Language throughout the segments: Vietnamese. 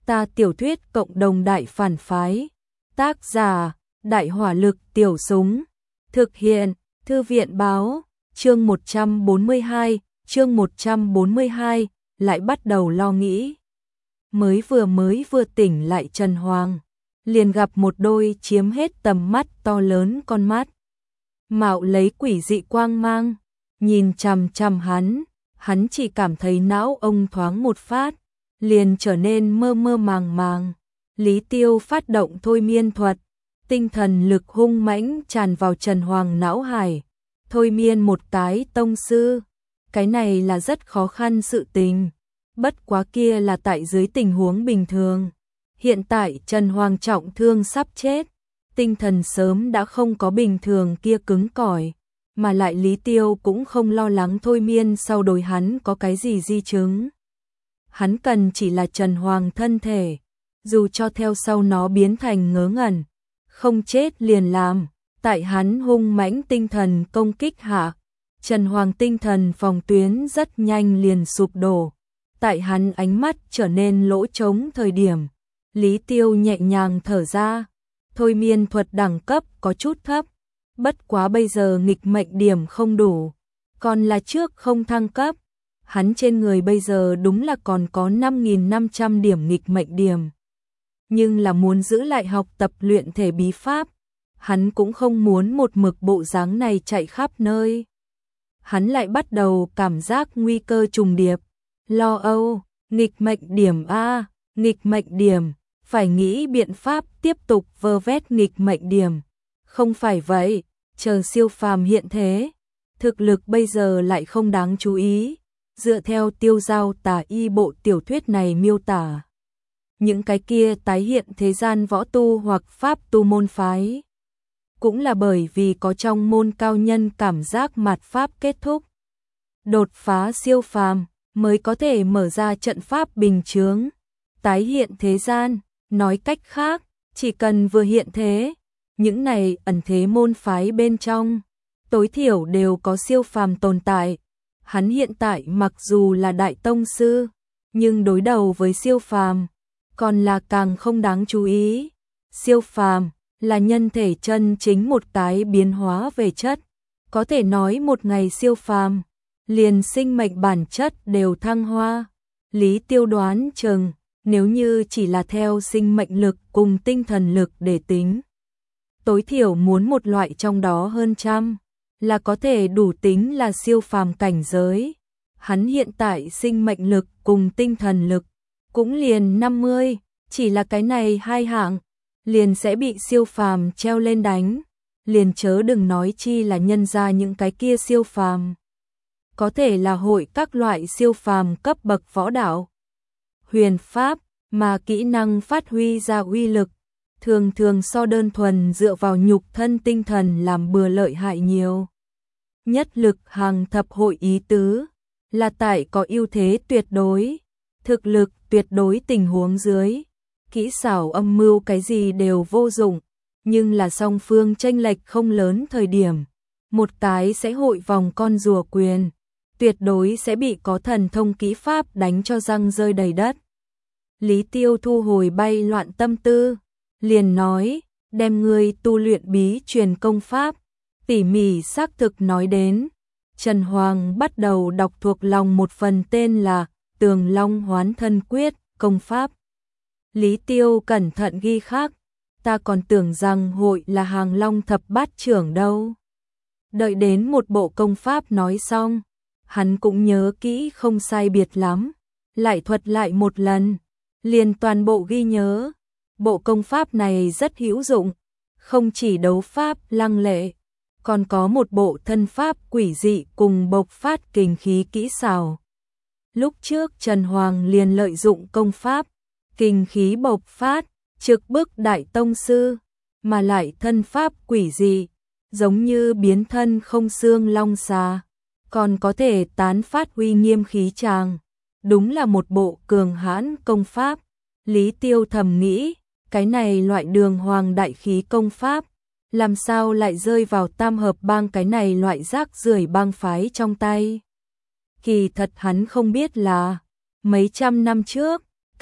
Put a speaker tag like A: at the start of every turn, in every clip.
A: Ta tiểu thuyết cộng đồng đại phản phái. Tác giả, Đại hỏa lực tiểu súng. Thực hiện, Thư viện báo. Chương 142, lại bắt đầu lo nghĩ. Mới vừa tỉnh lại Trần Hoàng, liền gặp một đôi chiếm hết tầm mắt to lớn con mắt. Mạo lấy quỷ dị quang mang, nhìn chằm chằm hắn chỉ cảm thấy não ông thoáng một phát, liền trở nên mơ mơ màng màng. Lý Tiêu phát động thôi miên thuật, tinh thần lực hung mãnh tràn vào Trần Hoàng não hải, thôi miên một cái tông sư. Cái này là rất khó khăn sự tình, bất quá kia là tại dưới tình huống bình thường. Hiện tại Trần Hoàng trọng thương sắp chết, tinh thần sớm đã không có bình thường kia cứng cỏi, mà lại Lý Tiêu cũng không lo lắng thôi miên sau đối hắn có cái gì di chứng. Hắn cần chỉ là Trần Hoàng thân thể, dù cho theo sau nó biến thành ngớ ngẩn, không chết liền làm. Tại hắn hung mãnh tinh thần công kích hạ, Trần Hoàng tinh thần phòng tuyến rất nhanh liền sụp đổ. Tại hắn ánh mắt trở nên lỗ trống thời điểm, Lý Tiêu nhẹ nhàng thở ra. Thôi miên thuật đẳng cấp có chút thấp, bất quá bây giờ nghịch mệnh điểm không đủ, còn là trước không thăng cấp. Hắn trên người bây giờ đúng là còn có 5.500 điểm nghịch mệnh điểm, nhưng là muốn giữ lại học tập luyện thể bí pháp, hắn cũng không muốn một mực bộ dáng này chạy khắp nơi. Hắn lại bắt đầu cảm giác nguy cơ trùng điệp, lo âu, nghịch mệnh điểm a, nghịch mệnh điểm, phải nghĩ biện pháp tiếp tục vơ vét nghịch mệnh điểm. Không phải vậy, chờ siêu phàm hiện thế, thực lực bây giờ lại không đáng chú ý. Dựa theo Tiêu Giao Tà Y bộ tiểu thuyết này miêu tả, những cái kia tái hiện thế gian võ tu hoặc pháp tu môn phái, cũng là bởi vì có trong môn cao nhân cảm giác mạt pháp kết thúc, đột phá siêu phàm mới có thể mở ra trận pháp bình chướng, tái hiện thế gian. Nói cách khác, chỉ cần vừa hiện thế, những này ẩn thế môn phái bên trong, tối thiểu đều có siêu phàm tồn tại. Hắn hiện tại mặc dù là đại tông sư, nhưng đối đầu với siêu phàm, còn là càng không đáng chú ý. Siêu phàm là nhân thể chân chính một cái biến hóa về chất, có thể nói một ngày siêu phàm, liền sinh mệnh bản chất đều thăng hoa. Lý Tiêu đoán chừng, nếu như chỉ là theo sinh mệnh lực cùng tinh thần lực để tính, tối thiểu muốn một loại trong đó hơn trăm, là có thể đủ tính là siêu phàm cảnh giới. Hắn hiện tại sinh mệnh lực cùng tinh thần lực cũng liền 50, chỉ là cái này hai hạng, liền sẽ bị siêu phàm treo lên đánh, liền chớ đừng nói chi là nhân ra những cái kia siêu phàm. Có thể là hội các loại siêu phàm cấp bậc võ đạo, huyền pháp, mà kỹ năng phát huy ra uy lực, thường thường so đơn thuần dựa vào nhục thân tinh thần làm bừa lợi hại nhiều. Nhất lực hàng thập hội ý tứ, là tại có ưu thế tuyệt đối, thực lực tuyệt đối tình huống dưới, kỹ xảo âm mưu cái gì đều vô dụng, nhưng là song phương chênh lệch không lớn thời điểm, một cái sẽ hội vòng con rùa quyền, tuyệt đối sẽ bị có thần thông kỹ pháp đánh cho răng rơi đầy đất. Lý Tiêu thu hồi bay loạn tâm tư, liền nói, đem ngươi tu luyện bí truyền công pháp, tỉ mỉ xác thực nói đến. Trần Hoàng bắt đầu đọc thuộc lòng một phần tên là Tường Long Hoán Thân Quyết công pháp. Lý Tiêu cẩn thận ghi khắc, ta còn tưởng rằng hội là Hàng Long thập bát trưởng đâu. Đợi đến một bộ công pháp nói xong, hắn cũng nhớ kỹ không sai biệt lắm, lại thuật lại một lần, liền toàn bộ ghi nhớ. Bộ công pháp này rất hữu dụng, không chỉ đấu pháp lăng lệ, còn có một bộ thân pháp quỷ dị cùng bộc phát kình khí kỹ xảo. Lúc trước Trần Hoàng liền lợi dụng công pháp, kình khí bộc phát, trực bức đại tông sư, mà lại thân pháp quỷ dị, giống như biến thân không xương long xà, còn có thể tán phát uy nghiêm khí tràng. Đúng là một bộ cường hãn công pháp. Lý Tiêu thầm nghĩ, cái này loại đường hoàng đại khí công pháp, làm sao lại rơi vào Tam Hợp Bang cái này loại rác rưởi bang phái trong tay. Kỳ thật hắn không biết là, mấy trăm năm trước,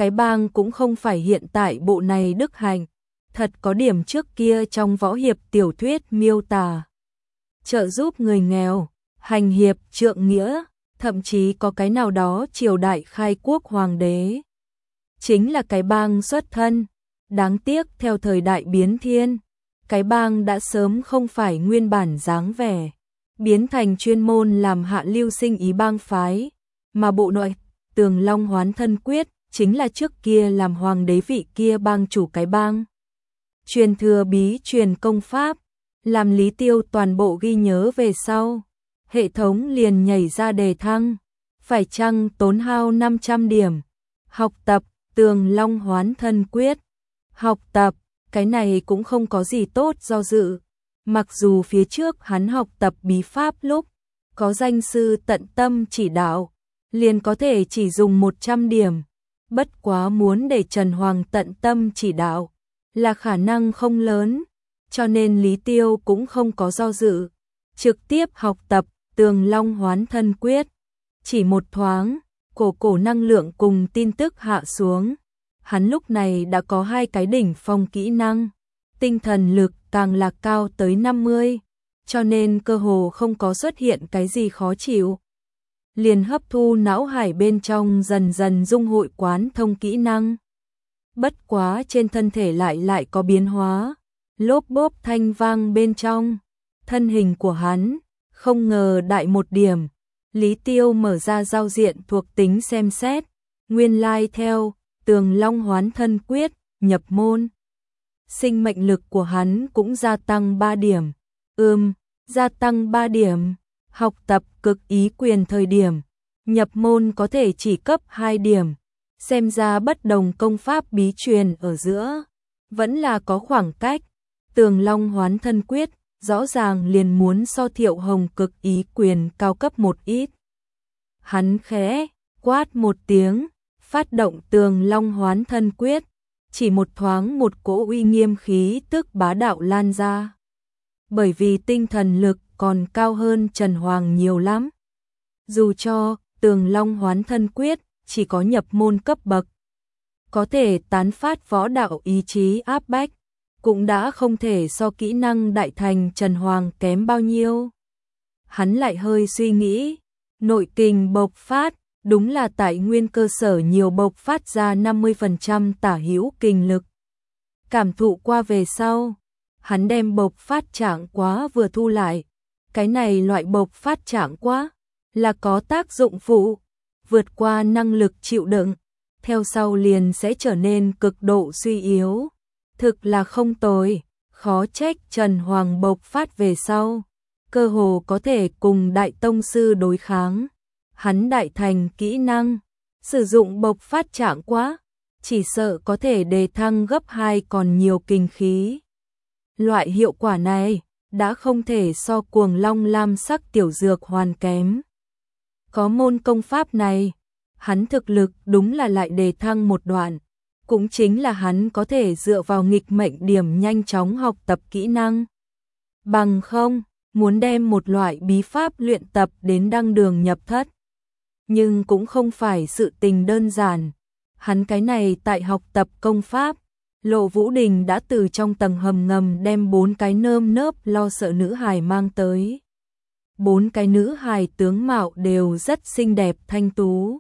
A: cái bang cũng không phải hiện tại bộ này đức hạnh, thật có điểm trước kia trong võ hiệp tiểu thuyết miêu tả. Trợ giúp người nghèo, hành hiệp trượng nghĩa, thậm chí có cái nào đó triều đại khai quốc hoàng đế. Chính là cái bang xuất thân, đáng tiếc theo thời đại biến thiên, cái bang đã sớm không phải nguyên bản dáng vẻ, biến thành chuyên môn làm hạ lưu sinh ý bang phái, mà bộ nội Tường Long Hoán Thân Quyết chính là trước kia làm hoàng đế vị kia bang chủ cái bang. Truyền thừa bí truyền công pháp, làm Lý Tiêu toàn bộ ghi nhớ về sau, hệ thống liền nhảy ra đề thăng, phải chăng tốn hao 500 điểm, học tập Tường Long Hoán Thân Quyết, học tập, cái này cũng không có gì tốt do dự, mặc dù phía trước hắn học tập bí pháp lúc, có danh sư tận tâm chỉ đạo, liền có thể chỉ dùng 100 điểm, bất quá muốn để Trần Hoàng tận tâm chỉ đạo, là khả năng không lớn, cho nên Lý Tiêu cũng không có do dự, trực tiếp học tập Tường Long Hoán Thân Quyết. Chỉ một thoáng, cổ năng lượng cùng tin tức hạ xuống, hắn lúc này đã có 2 cái đỉnh phong kỹ năng, tinh thần lực càng là cao tới 50, cho nên cơ hồ không có xuất hiện cái gì khó chịu. Liền hấp thu não hải bên trong dần dần dung hội quán thông kỹ năng. Bất quá trên thân thể lại có biến hóa, lốp bốp thanh vang bên trong, thân hình của hắn, không ngờ đại một điểm. Lý Tiêu mở ra giao diện thuộc tính xem xét, nguyên lai theo Tường Long Hoán Thân Quyết, nhập môn. Sinh mệnh lực của hắn cũng gia tăng 3 điểm, gia tăng 3 điểm, học tập cực ý quyền thời điểm, nhập môn có thể chỉ cấp 2 điểm, xem ra bất đồng công pháp bí truyền ở giữa, vẫn là có khoảng cách, Tường Long Hoán Thân Quyết, rõ ràng liền muốn so Thiệu Hồng cực ý quyền cao cấp một ít. Hắn khẽ quát một tiếng, phát động Tường Long Hoán Thân Quyết, chỉ một thoáng một cỗ uy nghiêm khí tức bá đạo lan ra. Bởi vì tinh thần lực còn cao hơn Trần Hoàng nhiều lắm. Dù cho Tường Long Hoán Thân Quyết chỉ có nhập môn cấp bậc, có thể tán phát võ đạo ý chí áp bách, cũng đã không thể so kỹ năng đại thành Trần Hoàng kém bao nhiêu. Hắn lại hơi suy nghĩ, nội kình bộc phát, đúng là tại nguyên cơ sở nhiều bộc phát ra 50% tả hữu kình lực. Cảm thụ qua về sau, hắn đem bộc phát trạng quá vừa thu lại, cái này loại bộc phát trạng quá là có tác dụng phụ, vượt qua năng lực chịu đựng, theo sau liền sẽ trở nên cực độ suy yếu. Thực là không tồi, khó trách Trần Hoàng bộc phát về sau, cơ hồ có thể cùng đại tông sư đối kháng. Hắn đại thành kỹ năng, sử dụng bộc phát trạng quá, chỉ sợ có thể đề thăng gấp 2 còn nhiều kinh khí. Loại hiệu quả này đã không thể so Cuồng Long lam sắc tiểu dược hoàn kém. Có môn công pháp này, hắn thực lực đúng là lại đề thăng một đoạn, cũng chính là hắn có thể dựa vào nghịch mệnh điểm nhanh chóng học tập kỹ năng. Bằng không, muốn đem một loại bí pháp luyện tập đến đăng đường nhập thất. Nhưng cũng không phải sự tình đơn giản. Hắn cái này tại học tập công pháp, Lộ Vũ Đình đã từ trong tầng hầm ngầm đem 4 cái nơm nớp lo sợ nữ hài mang tới. 4 cái nữ hài tướng mạo đều rất xinh đẹp thanh tú.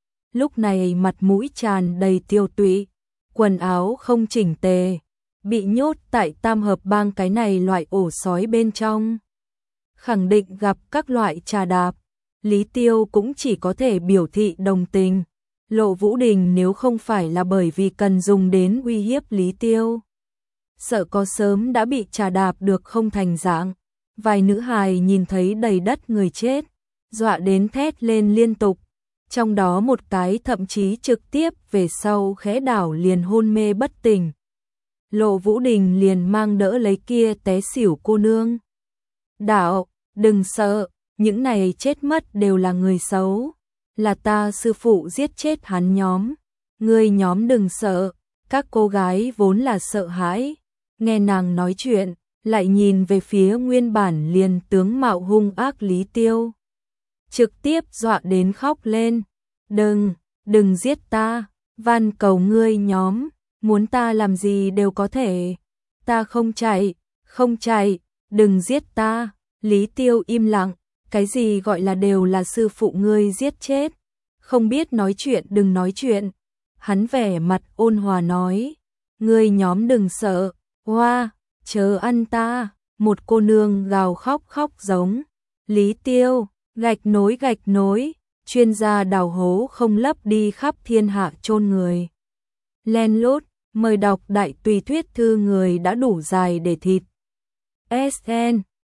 A: Lúc này mặt mũi tràn đầy tiêu tụy, quần áo không chỉnh tề, bị nhốt tại tam hợp bang cái này loại ổ sói bên trong. Khẳng định gặp các loại trà đạp, Lý Tiêu cũng chỉ có thể biểu thị đồng tình. Lộ Vũ Đình nếu không phải là bởi vì cần dùng đến uy hiếp Lý Tiêu, sợ có sớm đã bị trà đạp được không thành dạng. Vài nữ hài nhìn thấy đầy đất người chết, dọa đến thét lên liên tục. Trong đó một cái thậm chí trực tiếp về sau khẽ đảo liền hôn mê bất tỉnh. Lộ Vũ Đình liền mang đỡ lấy kia té xỉu cô nương. Đạo, đừng sợ, những này chết mất đều là người xấu. Là ta sư phụ giết chết hắn nhóm. Ngươi nhóm đừng sợ, các cô gái vốn là sợ hãi. Nghe nàng nói chuyện, lại nhìn về phía nguyên bản liền tướng mạo hung ác Lý Tiêu. Trực tiếp dọa đến khóc lên. Đừng giết ta, van cầu ngươi nhóm, muốn ta làm gì đều có thể. Ta không chạy, đừng giết ta. Lý Tiêu im lặng, cái gì gọi là đều là sư phụ ngươi giết chết. Không biết nói chuyện đừng nói chuyện. Hắn vẻ mặt ôn hòa nói, ngươi nhóm đừng sợ, hoa, chớ ăn ta. Một cô nương gào khóc giống. Lý Tiêu, gạch nối, chuyên gia đào hố không lấp đi khắp thiên hạ chôn người. Len lút, mời đọc đại tùy thuyết thư người đã đủ dài để thịt. SN